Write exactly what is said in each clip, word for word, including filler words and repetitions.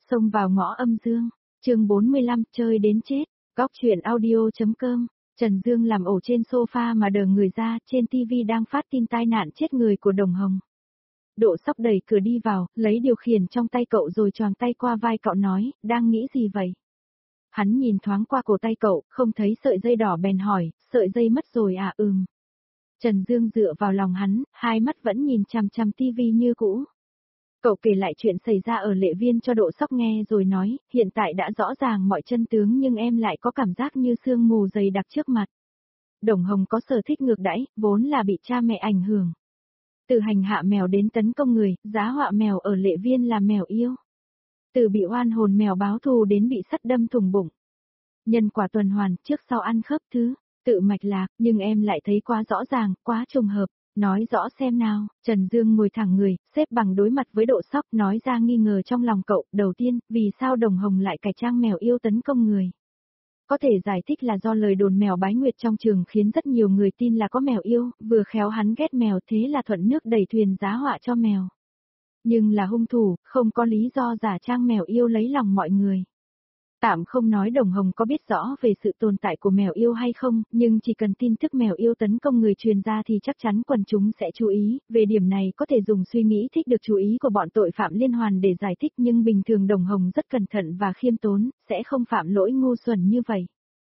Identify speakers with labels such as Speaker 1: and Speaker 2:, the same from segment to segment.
Speaker 1: Xông vào ngõ âm dương, chương bốn mươi lăm, chơi đến chết, góc chuyện audio.com, Trần Dương làm ổ trên sofa mà đờ người ra, trên tivi đang phát tin tai nạn chết người của Đồng Hồng. Độ Sóc đẩy cửa đi vào, lấy điều khiển trong tay cậu rồi choàng tay qua vai cậu nói, đang nghĩ gì vậy? Hắn nhìn thoáng qua cổ tay cậu, không thấy sợi dây đỏ bèn hỏi, sợi dây mất rồi à? Ừm. Trần Dương dựa vào lòng hắn, hai mắt vẫn nhìn chằm chằm tivi như cũ. Cậu kể lại chuyện xảy ra ở Lệ Viên cho Độ Sóc nghe rồi nói, hiện tại đã rõ ràng mọi chân tướng nhưng em lại có cảm giác như sương mù dày đặc trước mặt. Đồng Hồng có sở thích ngược đãi, vốn là bị cha mẹ ảnh hưởng. Từ hành hạ mèo đến tấn công người, giá họa mèo ở Lệ Viên là mèo yêu. Từ bị oan hồn mèo báo thù đến bị sắt đâm thủng bụng. Nhân quả tuần hoàn, trước sau ăn khớp thứ, tự mạch lạc, nhưng em lại thấy quá rõ ràng, quá trùng hợp. Nói rõ xem nào, Trần Dương ngồi thẳng người, xếp bằng đối mặt với Độ Sóc, nói ra nghi ngờ trong lòng cậu. Đầu tiên, vì sao Đồng Hồng lại cải trang mèo yêu tấn công người? Có thể giải thích là do lời đồn mèo bái nguyệt trong trường khiến rất nhiều người tin là có mèo yêu, vừa khéo hắn ghét mèo thế là thuận nước đẩy thuyền giá họa cho mèo. Nhưng là hung thủ, không có lý do giả trang mèo yêu lấy lòng mọi người. Tạm không nói Đồng Hồng có biết rõ về sự tồn tại của mèo yêu hay không, nhưng chỉ cần tin tức mèo yêu tấn công người truyền ra thì chắc chắn quần chúng sẽ chú ý, về điểm này có thể dùng suy nghĩ thích được chú ý của bọn tội phạm liên hoàn để giải thích, nhưng bình thường Đồng Hồng rất cẩn thận và khiêm tốn, sẽ không phạm lỗi ngu xuẩn như vậy.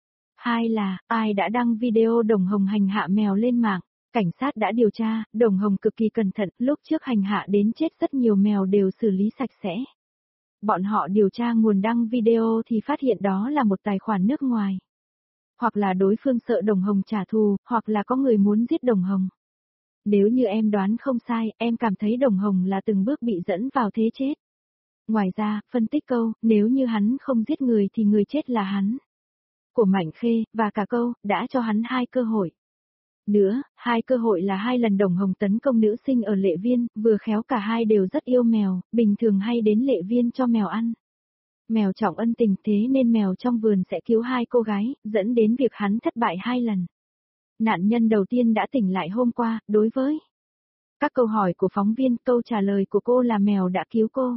Speaker 1: Hai là, ai đã đăng video Đồng Hồng hành hạ mèo lên mạng? Cảnh sát đã điều tra, Đồng Hồng cực kỳ cẩn thận, lúc trước hành hạ đến chết rất nhiều mèo đều xử lý sạch sẽ. Bọn họ điều tra nguồn đăng video thì phát hiện đó là một tài khoản nước ngoài. Hoặc là đối phương sợ Đồng Hồng trả thù, hoặc là có người muốn giết Đồng Hồng. Nếu như em đoán không sai, em cảm thấy Đồng Hồng là từng bước bị dẫn vào thế chết. Ngoài ra, phân tích câu, nếu như hắn không giết người thì người chết là hắn. Của Mạnh Khê, và cả câu, đã cho hắn hai cơ hội. Nữa, hai cơ hội là hai lần Đồng Hồng tấn công nữ sinh ở Lệ Viên, vừa khéo cả hai đều rất yêu mèo, bình thường hay đến Lệ Viên cho mèo ăn. Mèo trọng ân tình thế nên mèo trong vườn sẽ cứu hai cô gái, dẫn đến việc hắn thất bại hai lần. Nạn nhân đầu tiên đã tỉnh lại hôm qua, đối với các câu hỏi của phóng viên, câu trả lời của cô là mèo đã cứu cô.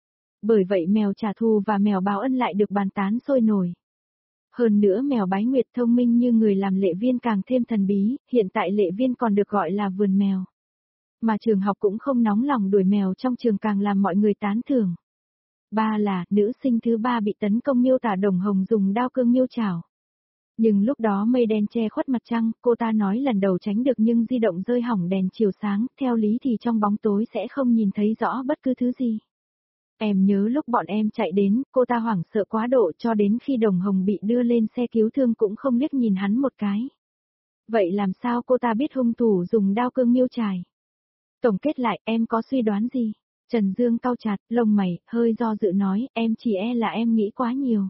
Speaker 1: Bởi vậy mèo trả thù và mèo báo ân lại được bàn tán sôi nổi. Hơn nữa mèo bái nguyệt thông minh như người làm Lệ Viên càng thêm thần bí, hiện tại Lệ Viên còn được gọi là vườn mèo. Mà trường học cũng không nóng lòng đuổi mèo trong trường càng làm mọi người tán thưởng. Ba là, nữ sinh thứ ba bị tấn công miêu tả Đồng Hồng dùng đao cương miêu chảo. Nhưng lúc đó mây đen che khuất mặt trăng, cô ta nói lần đầu tránh được nhưng di động rơi hỏng đèn chiều sáng, theo lý thì trong bóng tối sẽ không nhìn thấy rõ bất cứ thứ gì. Em nhớ lúc bọn em chạy đến, cô ta hoảng sợ quá độ cho đến khi Đồng Hồng bị đưa lên xe cứu thương cũng không liếc nhìn hắn một cái. Vậy làm sao cô ta biết hung thủ dùng đao cương miêu chải? Tổng kết lại, em có suy đoán gì? Trần Dương cau chặt, lông mày, hơi do dự nói, em chỉ e là em nghĩ quá nhiều.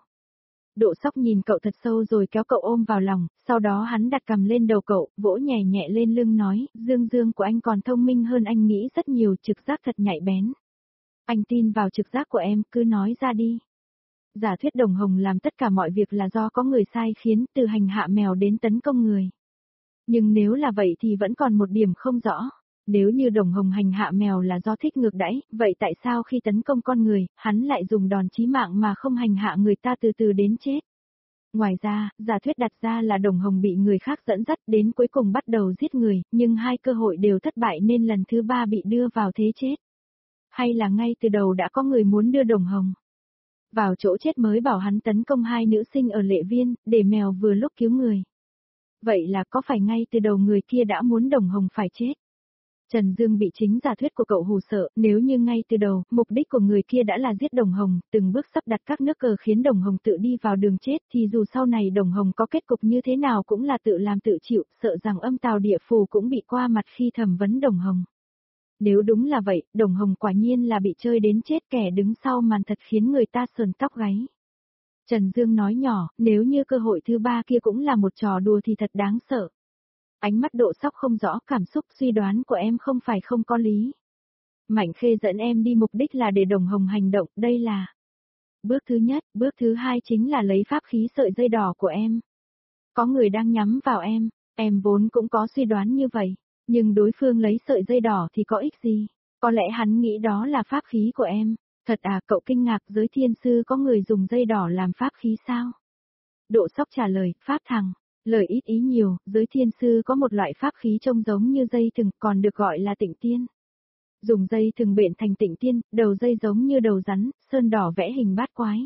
Speaker 1: Độ Sóc nhìn cậu thật sâu rồi kéo cậu ôm vào lòng, sau đó hắn đặt cằm lên đầu cậu, vỗ nhẹ nhẹ lên lưng nói, Dương Dương của anh còn thông minh hơn anh nghĩ rất nhiều, trực giác thật nhạy bén. Anh tin vào trực giác của em, cứ nói ra đi. Giả thuyết Đồng Hồng làm tất cả mọi việc là do có người sai khiến, từ hành hạ mèo đến tấn công người. Nhưng nếu là vậy thì vẫn còn một điểm không rõ. Nếu như Đồng Hồng hành hạ mèo là do thích ngược đãi, vậy tại sao khi tấn công con người, hắn lại dùng đòn chí mạng mà không hành hạ người ta từ từ đến chết? Ngoài ra, giả thuyết đặt ra là Đồng Hồng bị người khác dẫn dắt đến cuối cùng bắt đầu giết người, nhưng hai cơ hội đều thất bại nên lần thứ ba bị đưa vào thế chết. Hay là ngay từ đầu đã có người muốn đưa Đồng Hồng vào chỗ chết mới bảo hắn tấn công hai nữ sinh ở Lệ Viên, để mèo vừa lúc cứu người. Vậy là có phải ngay từ đầu người kia đã muốn Đồng Hồng phải chết? Trần Dương bị chính giả thuyết của cậu hù sợ, nếu như ngay từ đầu, mục đích của người kia đã là giết Đồng Hồng, từng bước sắp đặt các nước cờ khiến Đồng Hồng tự đi vào đường chết thì dù sau này Đồng Hồng có kết cục như thế nào cũng là tự làm tự chịu, sợ rằng âm tào địa phủ cũng bị qua mặt khi thẩm vấn Đồng Hồng. Nếu đúng là vậy, Đồng Hồng quả nhiên là bị chơi đến chết, kẻ đứng sau màn thật khiến người ta sờn tóc gáy. Trần Dương nói nhỏ, nếu như cơ hội thứ ba kia cũng là một trò đùa thì thật đáng sợ. Ánh mắt Độ Sóc không rõ, cảm xúc suy đoán của em không phải không có lý. Mạnh Khê dẫn em đi mục đích là để Đồng Hồng hành động, đây là bước thứ nhất, bước thứ hai chính là lấy pháp khí sợi dây đỏ của em. Có người đang nhắm vào em, em vốn cũng có suy đoán như vậy. Nhưng đối phương lấy sợi dây đỏ thì có ích gì? Có lẽ hắn nghĩ đó là pháp khí của em. Thật à, cậu kinh ngạc giới thiên sư có người dùng dây đỏ làm pháp khí sao? Độ Sóc trả lời, pháp thằng. Lời ít ý nhiều, giới thiên sư có một loại pháp khí trông giống như dây thừng còn được gọi là tịnh tiên. Dùng dây thừng bện thành tịnh tiên, đầu dây giống như đầu rắn, sơn đỏ vẽ hình bát quái.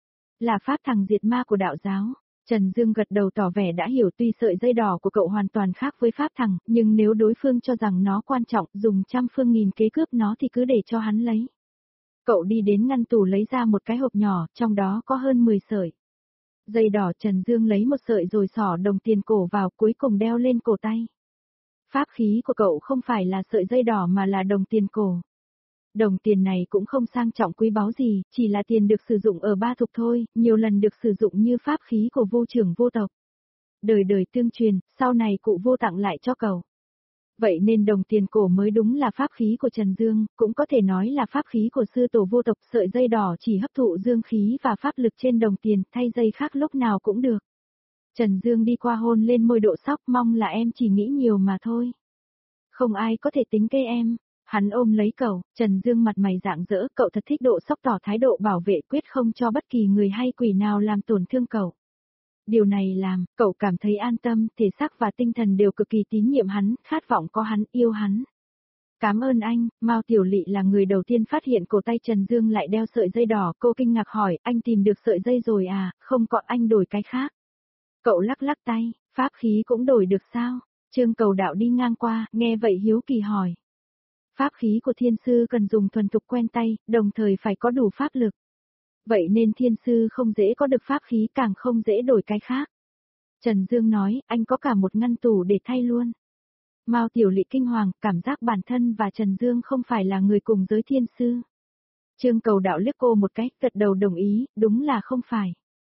Speaker 1: Là pháp thằng diệt ma của đạo giáo. Trần Dương gật đầu tỏ vẻ đã hiểu, tuy sợi dây đỏ của cậu hoàn toàn khác với pháp thằng, nhưng nếu đối phương cho rằng nó quan trọng, dùng trăm phương nghìn kế cướp nó thì cứ để cho hắn lấy. Cậu đi đến ngăn tủ lấy ra một cái hộp nhỏ, trong đó có hơn mười sợi. Dây đỏ. Trần Dương lấy một sợi rồi xỏ đồng tiền cổ vào, cuối cùng đeo lên cổ tay. Pháp khí của cậu không phải là sợi dây đỏ mà là đồng tiền cổ. Đồng tiền này cũng không sang trọng quý báu gì, chỉ là tiền được sử dụng ở ba thục thôi, nhiều lần được sử dụng như pháp khí của vô trưởng vô tộc. Đời đời tương truyền, sau này cụ vô tặng lại cho cậu. Vậy nên đồng tiền cổ mới đúng là pháp khí của Trần Dương, cũng có thể nói là pháp khí của sư tổ vô tộc. Sợi dây đỏ chỉ hấp thụ dương khí và pháp lực trên đồng tiền, thay dây khác lúc nào cũng được. Trần Dương đi qua hôn lên môi Độ Sóc, mong là em chỉ nghĩ nhiều mà thôi. Không ai có thể tính cây em. Hắn ôm lấy cậu, Trần Dương mặt mày rạng rỡ, cậu thật thích. Độ Sóc tỏ thái độ bảo vệ, quyết không cho bất kỳ người hay quỷ nào làm tổn thương cậu. Điều này làm, cậu cảm thấy an tâm, thể xác và tinh thần đều cực kỳ tín nhiệm hắn, khát vọng có hắn, yêu hắn. Cảm ơn anh. Mao Tiểu Lị là người đầu tiên phát hiện cổ tay Trần Dương lại đeo sợi dây đỏ, cô kinh ngạc hỏi, anh tìm được sợi dây rồi à, không có anh đổi cái khác. Cậu lắc lắc tay, pháp khí cũng đổi được sao? Trương Cầu Đạo đi ngang qua, nghe vậy hiếu kỳ hỏi. Pháp khí của thiên sư cần dùng thuần thục quen tay, đồng thời phải có đủ pháp lực. Vậy nên thiên sư không dễ có được pháp khí, càng không dễ đổi cái khác. Trần Dương nói, anh có cả một ngăn tủ để thay luôn. Mao Tiểu Lị kinh hoàng, cảm giác bản thân và Trần Dương không phải là người cùng giới thiên sư. Trương Cầu Đạo liếc cô một cái, gật đầu đồng ý, đúng là không phải.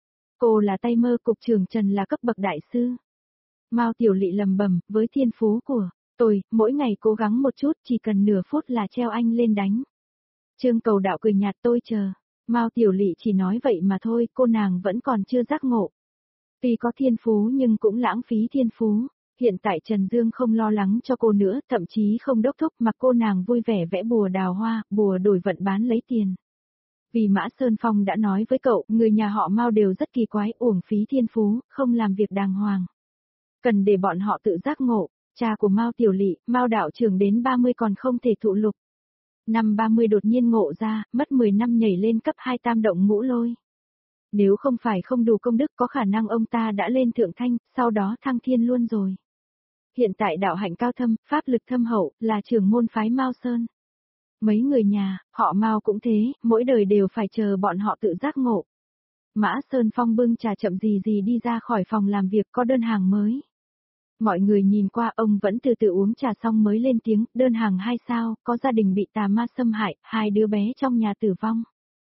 Speaker 1: Cô là tay mơ, cục trưởng Trần là cấp bậc đại sư. Mao Tiểu Lị lầm bầm, với thiên phú của tôi, mỗi ngày cố gắng một chút, chỉ cần nửa phút là treo anh lên đánh. Trương Cầu Đạo cười nhạt, tôi chờ. Mao Tiểu Lị chỉ nói vậy mà thôi, cô nàng vẫn còn chưa giác ngộ. Tuy có thiên phú nhưng cũng lãng phí thiên phú. Hiện tại Trần Dương không lo lắng cho cô nữa, thậm chí không đốc thúc mà cô nàng vui vẻ vẽ bùa đào hoa, bùa đổi vận bán lấy tiền. Vì Mã Sơn Phong đã nói với cậu, người nhà họ Mao đều rất kỳ quái, uổng phí thiên phú, không làm việc đàng hoàng. Cần để bọn họ tự giác ngộ. Cha của Mao Tiểu Lị, Mao đạo trưởng đến ba mươi còn không thể thụ lục. Năm ba mươi đột nhiên ngộ ra, mất mười năm nhảy lên cấp hai tam động ngũ lôi. Nếu không phải không đủ công đức, có khả năng ông ta đã lên thượng thanh, sau đó thăng thiên luôn rồi. Hiện tại đạo hạnh cao thâm, pháp lực thâm hậu, là trưởng môn phái Mao Sơn. Mấy người nhà, họ Mao cũng thế, mỗi đời đều phải chờ bọn họ tự giác ngộ. Mã Sơn Phong bưng trà chậm gì gì đi ra khỏi phòng làm việc, có đơn hàng mới. Mọi người nhìn qua, ông vẫn từ từ uống trà xong mới lên tiếng, đơn hàng hai sao, có gia đình bị tà ma xâm hại, hai đứa bé trong nhà tử vong.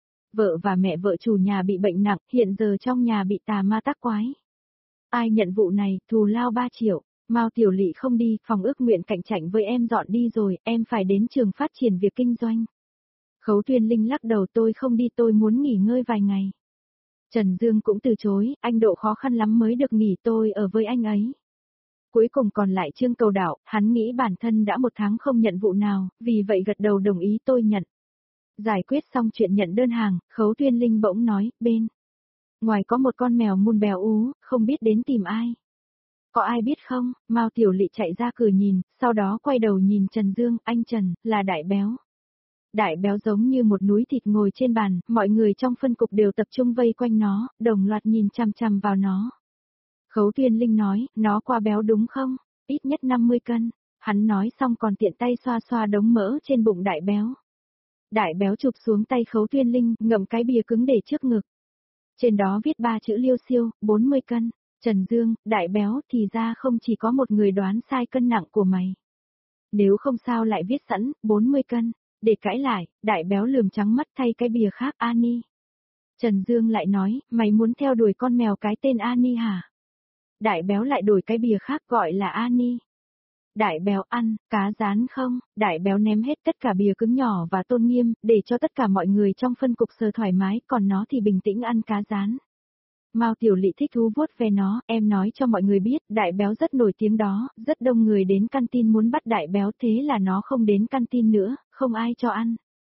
Speaker 1: Vợ và mẹ vợ chủ nhà bị bệnh nặng, hiện giờ trong nhà bị tà ma tác quái. Ai nhận vụ này, thù lao ba triệu. Mao Tiểu Lị không đi, phòng ước nguyện cạnh tranh với em dọn đi rồi, em phải đến trường phát triển việc kinh doanh. Khấu Tuyên Linh lắc đầu, tôi không đi, tôi muốn nghỉ ngơi vài ngày. Trần Dương cũng từ chối, anh Độ khó khăn lắm mới được nghỉ, tôi ở với anh ấy. Cuối cùng còn lại Trương Cầu Đạo, hắn nghĩ bản thân đã một tháng không nhận vụ nào, vì vậy gật đầu đồng ý, tôi nhận. Giải quyết xong chuyện nhận đơn hàng, Khấu Tuyên Linh bỗng nói, bên ngoài có một con mèo mun bèo ú, không biết đến tìm ai. Có ai biết không? Mao Tiểu Lị chạy ra cửa nhìn, sau đó quay đầu nhìn Trần Dương, anh Trần, là Đại Béo. Đại Béo giống như một núi thịt ngồi trên bàn, mọi người trong phân cục đều tập trung vây quanh nó, đồng loạt nhìn chằm chằm vào nó. Khấu Tuyên Linh nói, nó quá béo đúng không? Ít nhất năm mươi cân. Hắn nói xong còn tiện tay xoa xoa đống mỡ trên bụng Đại Béo. Đại Béo chụp xuống tay Khấu Tuyên Linh, ngậm cái bìa cứng để trước ngực. Trên đó viết ba chữ Liêu Siêu, bốn mươi cân. Trần Dương, Đại Béo, thì ra không chỉ có một người đoán sai cân nặng của mày. Nếu không sao lại viết sẵn, bốn mươi cân. Để cãi lại, Đại Béo lườm trắng mắt thay cái bìa khác, Ani. Trần Dương lại nói, mày muốn theo đuổi con mèo cái tên Ani hả? Đại Béo lại đổi cái bìa khác gọi là Ani. Đại Béo ăn, cá rán không? Đại Béo ném hết tất cả bìa cứng nhỏ và tôn nghiêm, để cho tất cả mọi người trong phân cục sờ thoải mái, còn nó thì bình tĩnh ăn cá rán. Mao Tiểu Lị thích thú vuốt ve nó, em nói cho mọi người biết, Đại Béo rất nổi tiếng đó, rất đông người đến canteen muốn bắt Đại Béo, thế là nó không đến canteen nữa, không ai cho ăn.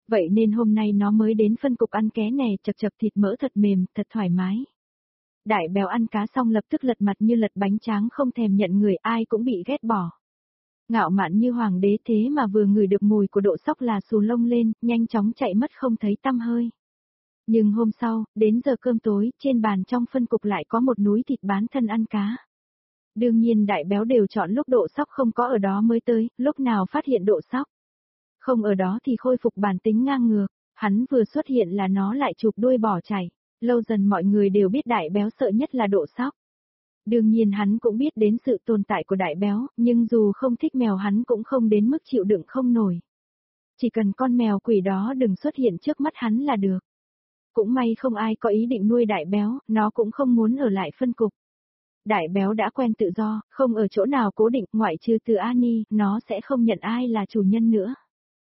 Speaker 1: Vậy nên hôm nay nó mới đến phân cục ăn ké nè, chật chật thịt mỡ thật mềm, thật thoải mái. Đại béo ăn cá xong lập tức lật mặt như lật bánh tráng không thèm nhận người, ai cũng bị ghét bỏ. Ngạo mạn như hoàng đế thế mà vừa ngửi được mùi của Độ Sóc là xù lông lên, nhanh chóng chạy mất không thấy tăm hơi. Nhưng hôm sau, đến giờ cơm tối, trên bàn trong phân cục lại có một núi thịt bán thân ăn cá. Đương nhiên đại béo đều chọn lúc Độ Sóc không có ở đó mới tới, lúc nào phát hiện Độ Sóc không ở đó thì khôi phục bản tính ngang ngược, hắn vừa xuất hiện là nó lại chụp đuôi bỏ chạy. Lâu dần mọi người đều biết đại béo sợ nhất là Độ Sóc. Đương nhiên hắn cũng biết đến sự tồn tại của đại béo, nhưng dù không thích mèo hắn cũng không đến mức chịu đựng không nổi. Chỉ cần con mèo quỷ đó đừng xuất hiện trước mắt hắn là được. Cũng may không ai có ý định nuôi đại béo, nó cũng không muốn ở lại phân cục. Đại béo đã quen tự do, không ở chỗ nào cố định, ngoại trừ từ Ani, nó sẽ không nhận ai là chủ nhân nữa.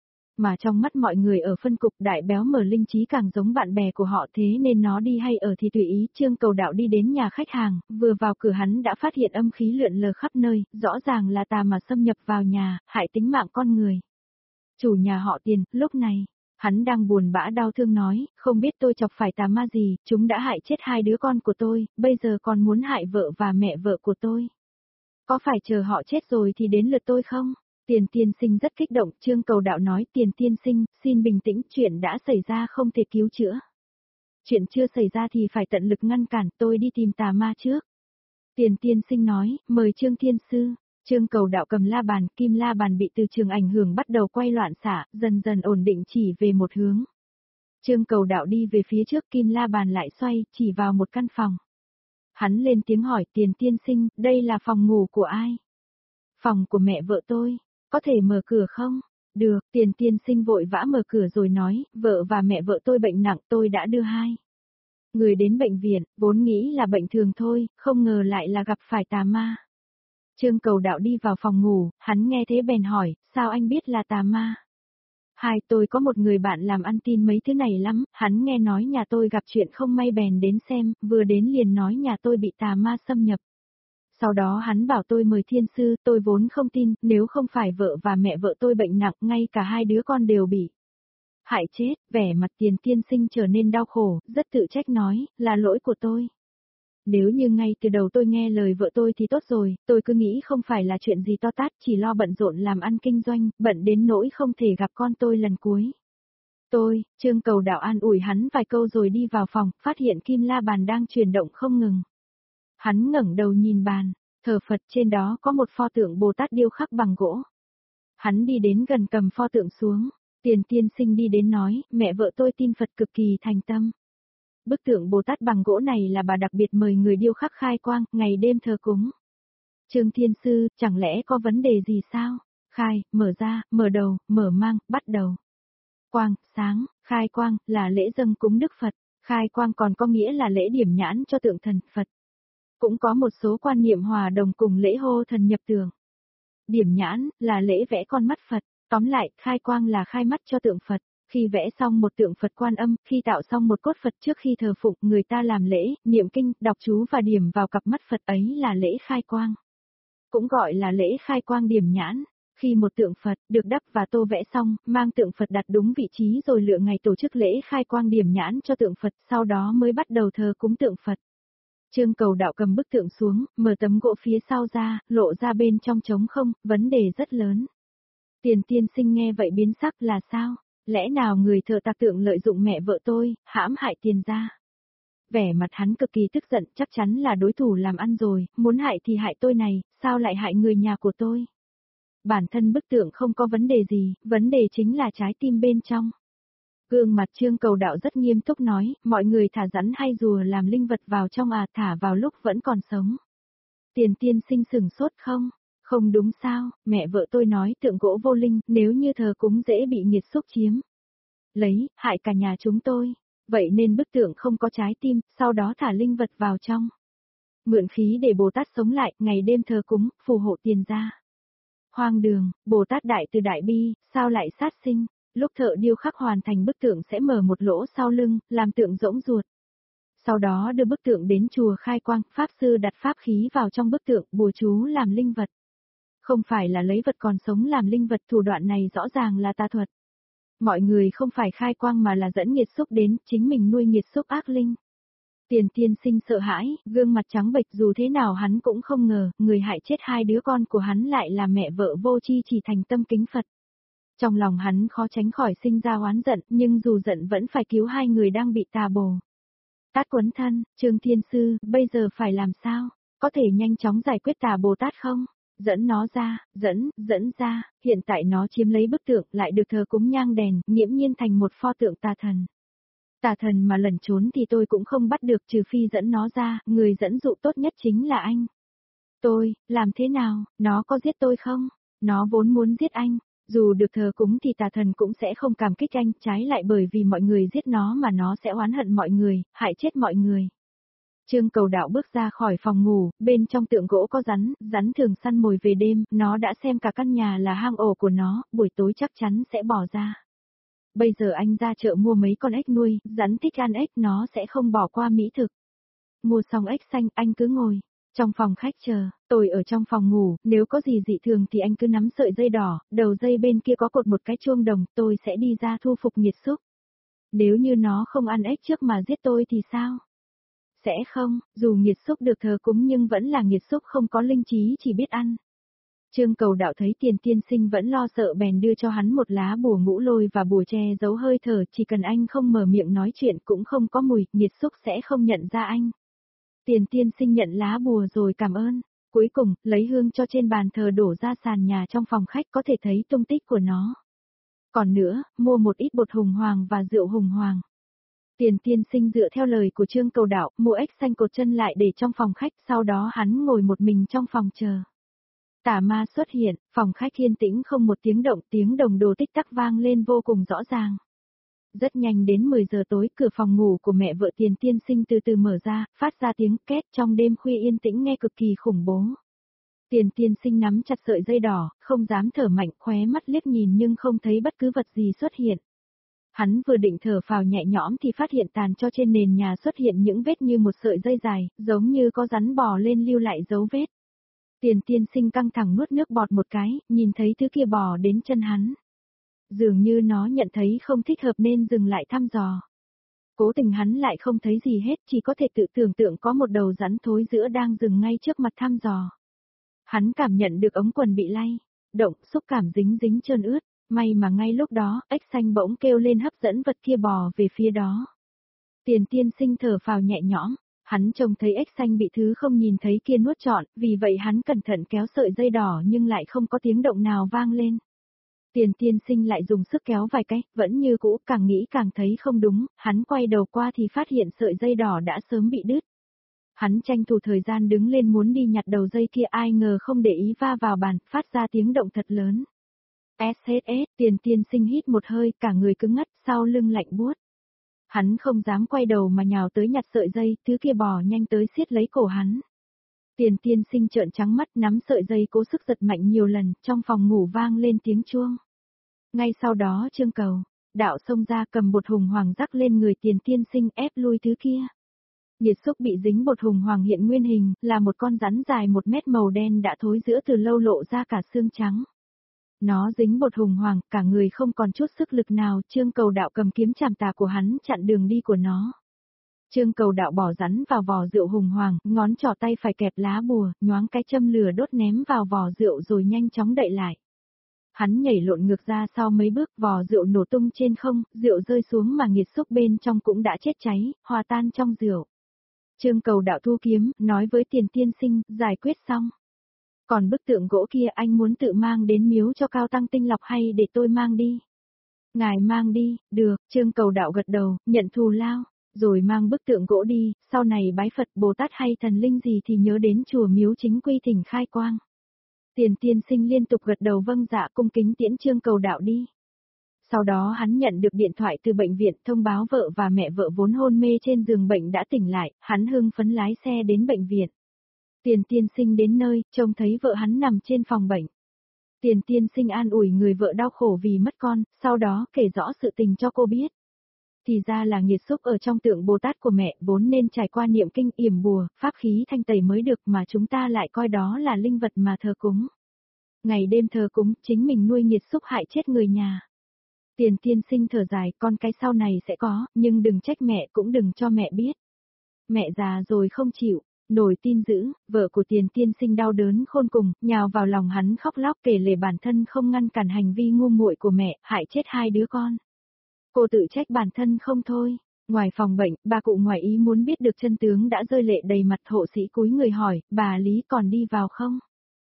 Speaker 1: Mà trong mắt mọi người ở phân cục đại béo mở linh trí càng giống bạn bè của họ thế nên nó đi hay ở thì tùy ý. Trương Cầu Đạo đi đến nhà khách hàng, vừa vào cửa hắn đã phát hiện âm khí lượn lờ khắp nơi, rõ ràng là tà mà xâm nhập vào nhà, hại tính mạng con người. Chủ nhà họ Tiền, lúc này, hắn đang buồn bã đau thương nói, không biết tôi chọc phải tà ma gì, chúng đã hại chết hai đứa con của tôi, bây giờ còn muốn hại vợ và mẹ vợ của tôi. Có phải chờ họ chết rồi thì đến lượt tôi không? Tiền tiên sinh rất kích động, Trương Cầu Đạo nói, Tiền tiên sinh, xin bình tĩnh, chuyện đã xảy ra không thể cứu chữa. Chuyện chưa xảy ra thì phải tận lực ngăn cản, tôi đi tìm tà ma trước. Tiền tiên sinh nói, mời Trương Thiên Sư. Trương Cầu Đạo cầm la bàn, kim la bàn bị từ trường ảnh hưởng bắt đầu quay loạn xạ, dần dần ổn định chỉ về một hướng. Trương Cầu Đạo đi về phía trước, kim la bàn lại xoay, chỉ vào một căn phòng. Hắn lên tiếng hỏi, Tiền tiên sinh, đây là phòng ngủ của ai? Phòng của mẹ vợ tôi. Có thể mở cửa không? Được, Tiền tiên sinh vội vã mở cửa rồi nói, vợ và mẹ vợ tôi bệnh nặng, tôi đã đưa hai người đến bệnh viện, vốn nghĩ là bệnh thường thôi, không ngờ lại là gặp phải tà ma. Trương Cầu Đạo đi vào phòng ngủ, hắn nghe thế bèn hỏi, sao anh biết là tà ma? Hai, tôi có một người bạn làm ăn tin mấy thứ này lắm, hắn nghe nói nhà tôi gặp chuyện không may bèn đến xem, vừa đến liền nói nhà tôi bị tà ma xâm nhập. Sau đó hắn bảo tôi mời thiên sư, tôi vốn không tin, nếu không phải vợ và mẹ vợ tôi bệnh nặng, ngay cả hai đứa con đều bị hại chết, vẻ mặt Tiền tiên sinh trở nên đau khổ, rất tự trách nói, là lỗi của tôi. Nếu như ngay từ đầu tôi nghe lời vợ tôi thì tốt rồi, tôi cứ nghĩ không phải là chuyện gì to tát, chỉ lo bận rộn làm ăn kinh doanh, bận đến nỗi không thể gặp con tôi lần cuối. Tôi, Trương Cầu Đạo an ủi hắn vài câu rồi đi vào phòng, phát hiện kim la bàn đang chuyển động không ngừng. Hắn ngẩng đầu nhìn bàn, thờ Phật trên đó có một pho tượng Bồ Tát điêu khắc bằng gỗ. Hắn đi đến gần cầm pho tượng xuống, Tiền tiên sinh đi đến nói, mẹ vợ tôi tin Phật cực kỳ thành tâm. Bức tượng Bồ Tát bằng gỗ này là bà đặc biệt mời người điêu khắc khai quang, ngày đêm thờ cúng. Trương Thiên Sư, chẳng lẽ có vấn đề gì sao? Khai, mở ra, mở đầu, mở mang, bắt đầu. Quang, sáng, khai quang, là lễ dâng cúng Đức Phật. Khai quang còn có nghĩa là lễ điểm nhãn cho tượng thần Phật. Cũng có một số quan niệm hòa đồng cùng lễ hô thần nhập tượng. Điểm nhãn, là lễ vẽ con mắt Phật. Tóm lại, khai quang là khai mắt cho tượng Phật. Khi vẽ xong một tượng Phật Quan Âm, khi tạo xong một cốt Phật trước khi thờ phụng, người ta làm lễ, niệm kinh, đọc chú và điểm vào cặp mắt Phật ấy là lễ khai quang. Cũng gọi là lễ khai quang điểm nhãn. Khi một tượng Phật được đắp và tô vẽ xong, mang tượng Phật đặt đúng vị trí rồi lựa ngày tổ chức lễ khai quang điểm nhãn cho tượng Phật, sau đó mới bắt đầu thờ cúng tượng Phật. Trương Cầu Đạo cầm bức tượng xuống, mở tấm gỗ phía sau ra, lộ ra bên trong trống không, vấn đề rất lớn. Tiền tiên sinh nghe vậy biến sắc là sao? Lẽ nào người thợ tạc tượng lợi dụng mẹ vợ tôi, hãm hại Tiền gia? Vẻ mặt hắn cực kỳ tức giận, chắc chắn là đối thủ làm ăn rồi, muốn hại thì hại tôi này, sao lại hại người nhà của tôi? Bản thân bức tượng không có vấn đề gì, vấn đề chính là trái tim bên trong. Gương mặt Trương Cầu Đạo rất nghiêm túc nói, mọi người thả rắn hay rùa làm linh vật vào trong à, thả vào lúc vẫn còn sống. Tiền tiên sinh sửng sốt không? Không đúng sao, mẹ vợ tôi nói tượng gỗ vô linh, nếu như thờ cúng dễ bị nghiệt xúc chiếm. Lấy, hại cả nhà chúng tôi. Vậy nên bức tượng không có trái tim, sau đó thả linh vật vào trong. Mượn khí để Bồ Tát sống lại, ngày đêm thờ cúng, phù hộ Tiền gia. Hoang đường, Bồ Tát đại từ đại bi, sao lại sát sinh? Lúc thợ điêu khắc hoàn thành bức tượng sẽ mở một lỗ sau lưng, làm tượng rỗng ruột. Sau đó đưa bức tượng đến chùa khai quang, pháp sư đặt pháp khí vào trong bức tượng, bùa chú làm linh vật. Không phải là lấy vật còn sống làm linh vật, thủ đoạn này rõ ràng là tà thuật. Mọi người không phải khai quang mà là dẫn nghiệt xúc đến, chính mình nuôi nghiệt xúc ác linh. Tiền tiên sinh sợ hãi, gương mặt trắng bệch, dù thế nào hắn cũng không ngờ, người hại chết hai đứa con của hắn lại là mẹ vợ vô tri chỉ thành tâm kính Phật. Trong lòng hắn khó tránh khỏi sinh ra oán giận, nhưng dù giận vẫn phải cứu hai người đang bị tà bồ. Tát quấn thân, Trương Thiên Sư, bây giờ phải làm sao? Có thể nhanh chóng giải quyết tà Bồ Tát không? Dẫn nó ra, dẫn, dẫn ra, hiện tại nó chiếm lấy bức tượng lại được thờ cúng nhang đèn, nghiễm nhiên thành một pho tượng tà thần. Tà thần mà lẩn trốn thì tôi cũng không bắt được trừ phi dẫn nó ra, người dẫn dụ tốt nhất chính là anh. Tôi, làm thế nào, nó có giết tôi không? Nó vốn muốn giết anh. Dù được thờ cúng thì tà thần cũng sẽ không cảm kích anh, trái lại bởi vì mọi người giết nó mà nó sẽ oán hận mọi người, hại chết mọi người. Trương Cầu Đạo bước ra khỏi phòng ngủ, bên trong tượng gỗ có rắn, rắn thường săn mồi về đêm, nó đã xem cả căn nhà là hang ổ của nó, buổi tối chắc chắn sẽ bỏ ra. Bây giờ anh ra chợ mua mấy con ếch nuôi, rắn thích ăn ếch nó sẽ không bỏ qua mỹ thực. Mua xong ếch xanh, anh cứ ngồi trong phòng khách chờ, tôi ở trong phòng ngủ, nếu có gì dị thường thì anh cứ nắm sợi dây đỏ, đầu dây bên kia có cột một cái chuông đồng, tôi sẽ đi ra thu phục nghiệt xúc. Nếu như nó không ăn ếch trước mà giết tôi thì sao? Sẽ không, dù nghiệt xúc được thờ cúng nhưng vẫn là nghiệt xúc không có linh trí chỉ biết ăn. Trương Cầu Đạo thấy Tiền tiên sinh vẫn lo sợ bèn đưa cho hắn một lá bùa ngũ lôi và bùa che giấu hơi thở, chỉ cần anh không mở miệng nói chuyện cũng không có mùi, nghiệt xúc sẽ không nhận ra anh. Tiền tiên sinh nhận lá bùa rồi cảm ơn. Cuối cùng, lấy hương cho trên bàn thờ đổ ra sàn nhà trong phòng khách có thể thấy tung tích của nó. Còn nữa, mua một ít bột hùng hoàng và rượu hùng hoàng. Tiền tiên sinh dựa theo lời của Trương Cầu Đạo, mua ếch xanh cột chân lại để trong phòng khách, sau đó hắn ngồi một mình trong phòng chờ. Tà ma xuất hiện, phòng khách yên tĩnh không một tiếng động, tiếng đồng đồ tích tắc vang lên vô cùng rõ ràng. Rất nhanh đến mười giờ tối, cửa phòng ngủ của mẹ vợ Tiền tiên sinh từ từ mở ra, phát ra tiếng két trong đêm khuya yên tĩnh nghe cực kỳ khủng bố. Tiền tiên sinh nắm chặt sợi dây đỏ, không dám thở mạnh, khóe mắt liếc nhìn nhưng không thấy bất cứ vật gì xuất hiện. Hắn vừa định thở phào nhẹ nhõm thì phát hiện tàn cho trên nền nhà xuất hiện những vết như một sợi dây dài, giống như có rắn bò lên lưu lại dấu vết. Tiền tiên sinh căng thẳng nuốt nước bọt một cái, nhìn thấy thứ kia bò đến chân hắn. Dường như nó nhận thấy không thích hợp nên dừng lại thăm dò. Cố tình hắn lại không thấy gì hết, chỉ có thể tự tưởng tượng có một đầu rắn thối giữa đang dừng ngay trước mặt thăm dò. Hắn cảm nhận được ống quần bị lay, động, xúc cảm dính dính trơn ướt, may mà ngay lúc đó, ếch xanh bỗng kêu lên hấp dẫn vật kia bò về phía đó. Tiền tiên sinh thở phào nhẹ nhõm, hắn trông thấy ếch xanh bị thứ không nhìn thấy kia nuốt trọn, vì vậy hắn cẩn thận kéo sợi dây đỏ nhưng lại không có tiếng động nào vang lên. Tiền tiên sinh lại dùng sức kéo vài cái, vẫn như cũ, càng nghĩ càng thấy không đúng, hắn quay đầu qua thì phát hiện sợi dây đỏ đã sớm bị đứt. Hắn tranh thủ thời gian đứng lên muốn đi nhặt đầu dây kia, ai ngờ không để ý va vào bàn, phát ra tiếng động thật lớn. ét ét ét, Tiền tiên sinh hít một hơi, cả người cứng ngắt, sau lưng lạnh buốt. Hắn không dám quay đầu mà nhào tới nhặt sợi dây, thứ kia bò nhanh tới siết lấy cổ hắn. Tiền tiên sinh trợn trắng mắt nắm sợi dây cố sức giật mạnh nhiều lần, trong phòng ngủ vang lên tiếng chuông. Ngay sau đó Trương Cầu Đạo xông ra cầm bột hùng hoàng rắc lên người Tiền tiên sinh ép lui thứ kia. Nghiệt xúc bị dính bột hùng hoàng hiện nguyên hình, là một con rắn dài một mét màu đen đã thối rữa từ lâu lộ ra cả xương trắng. Nó dính bột hùng hoàng, cả người không còn chút sức lực nào, Trương Cầu Đạo cầm kiếm chảm tà của hắn chặn đường đi của nó. Trương Cầu Đạo bỏ rắn vào vò rượu hùng hoàng, ngón trỏ tay phải kẹp lá bùa, nhoáng cái châm lửa đốt ném vào vò rượu rồi nhanh chóng đậy lại. Hắn nhảy lộn ngược ra sau mấy bước, vò rượu nổ tung trên không, rượu rơi xuống mà nghiệt xúc bên trong cũng đã chết cháy, hòa tan trong rượu. Trương Cầu Đạo thu kiếm, nói với Tiền tiên sinh, giải quyết xong. Còn bức tượng gỗ kia anh muốn tự mang đến miếu cho Cao Tăng tinh lọc hay để tôi mang đi? Ngài mang đi, được, Trương Cầu Đạo gật đầu, nhận thù lao, rồi mang bức tượng gỗ đi, sau này bái Phật Bồ Tát hay thần linh gì thì nhớ đến chùa miếu chính quy thỉnh khai quang. Tiền tiên sinh liên tục gật đầu vâng dạ cung kính tiễn Trương Cầu Đạo đi. Sau đó hắn nhận được điện thoại từ bệnh viện thông báo vợ và mẹ vợ vốn hôn mê trên giường bệnh đã tỉnh lại, hắn hưng phấn lái xe đến bệnh viện. Tiền tiên sinh đến nơi, trông thấy vợ hắn nằm trên phòng bệnh. Tiền tiên sinh an ủi người vợ đau khổ vì mất con, sau đó kể rõ sự tình cho cô biết. Thì ra là nghiệt xúc ở trong tượng Bồ Tát của mẹ vốn nên trải qua niệm kinh yểm bùa, pháp khí thanh tẩy mới được mà chúng ta lại coi đó là linh vật mà thờ cúng. Ngày đêm thờ cúng, chính mình nuôi nghiệt xúc hại chết người nhà. Tiền tiên sinh thở dài, con cái sau này sẽ có, nhưng đừng trách mẹ cũng đừng cho mẹ biết. Mẹ già rồi không chịu, nổi tin dữ, vợ của tiền tiên sinh đau đớn khôn cùng, nhào vào lòng hắn khóc lóc kể lể bản thân không ngăn cản hành vi ngu muội của mẹ, hại chết hai đứa con. Cô tự trách bản thân không thôi. Ngoài phòng bệnh, bà cụ ngoài ý muốn biết được chân tướng đã rơi lệ đầy mặt, hộ sĩ cúi người hỏi, bà Lý còn đi vào không?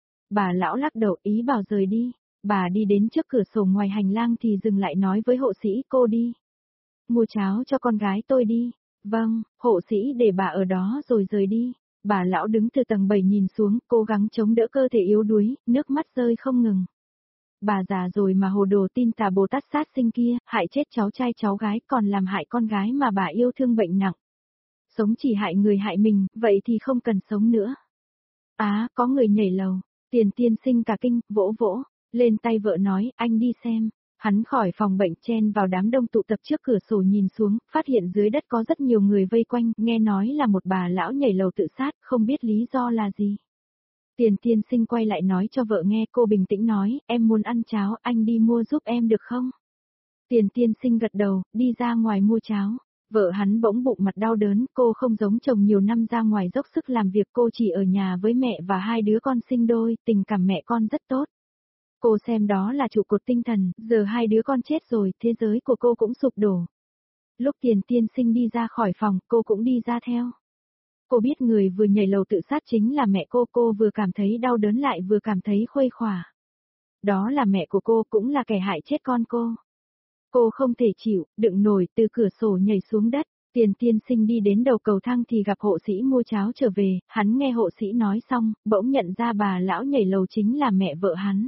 Speaker 1: Bà lão lắc đầu, ý bảo rời đi. Bà đi đến trước cửa sổ ngoài hành lang thì dừng lại nói với hộ sĩ, cô đi. Mua cháo cho con gái tôi đi. Vâng, hộ sĩ để bà ở đó rồi rời đi. Bà lão đứng từ tầng bảy nhìn xuống, cố gắng chống đỡ cơ thể yếu đuối, nước mắt rơi không ngừng. Bà già rồi mà hồ đồ tin tà Bồ Tát sát sinh kia, hại chết cháu trai cháu gái còn làm hại con gái mà bà yêu thương bệnh nặng. Sống chỉ hại người hại mình, vậy thì không cần sống nữa. Á, có người nhảy lầu, tiền tiên sinh cả kinh, vỗ vỗ, lên tay vợ nói, anh đi xem. Hắn khỏi phòng bệnh chen vào đám đông tụ tập trước cửa sổ nhìn xuống, phát hiện dưới đất có rất nhiều người vây quanh, nghe nói là một bà lão nhảy lầu tự sát, không biết lý do là gì. Tiền tiên sinh quay lại nói cho vợ nghe, cô bình tĩnh nói, em muốn ăn cháo, anh đi mua giúp em được không? Tiền tiên sinh gật đầu, đi ra ngoài mua cháo. Vợ hắn bỗng bụng mặt đau đớn, cô không giống chồng nhiều năm ra ngoài dốc sức làm việc, cô chỉ ở nhà với mẹ và hai đứa con sinh đôi, tình cảm mẹ con rất tốt. Cô xem đó là trụ cột tinh thần, giờ hai đứa con chết rồi, thế giới của cô cũng sụp đổ. Lúc tiền tiên sinh đi ra khỏi phòng, cô cũng đi ra theo. Cô biết người vừa nhảy lầu tự sát chính là mẹ cô, cô vừa cảm thấy đau đớn lại vừa cảm thấy khuây khỏa. Đó là mẹ của cô, cũng là kẻ hại chết con cô. Cô không thể chịu, đựng nổi từ cửa sổ nhảy xuống đất. Tiền tiên sinh đi đến đầu cầu thang thì gặp hộ sĩ mua cháo trở về, hắn nghe hộ sĩ nói xong, bỗng nhận ra bà lão nhảy lầu chính là mẹ vợ hắn.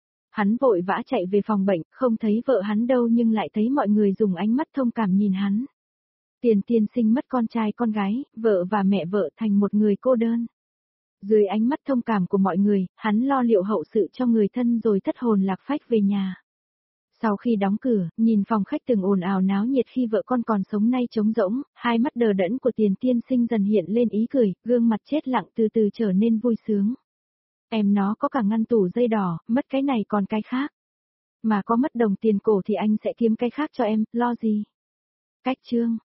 Speaker 1: Hắn vội vã chạy về phòng bệnh, không thấy vợ hắn đâu nhưng lại thấy mọi người dùng ánh mắt thông cảm nhìn hắn. Tiền tiên sinh mất con trai con gái, vợ và mẹ vợ thành một người cô đơn. Dưới ánh mắt thông cảm của mọi người, hắn lo liệu hậu sự cho người thân rồi thất hồn lạc phách về nhà. Sau khi đóng cửa, nhìn phòng khách từng ồn ào náo nhiệt khi vợ con còn sống nay trống rỗng, hai mắt đờ đẫn của tiền tiên sinh dần hiện lên ý cười, gương mặt chết lặng từ từ trở nên vui sướng. Em nó có cả ngăn tủ dây đỏ, mất cái này còn cái khác. Mà có mất đồng tiền cổ thì anh sẽ kiếm cái khác cho em, lo gì? Cách chương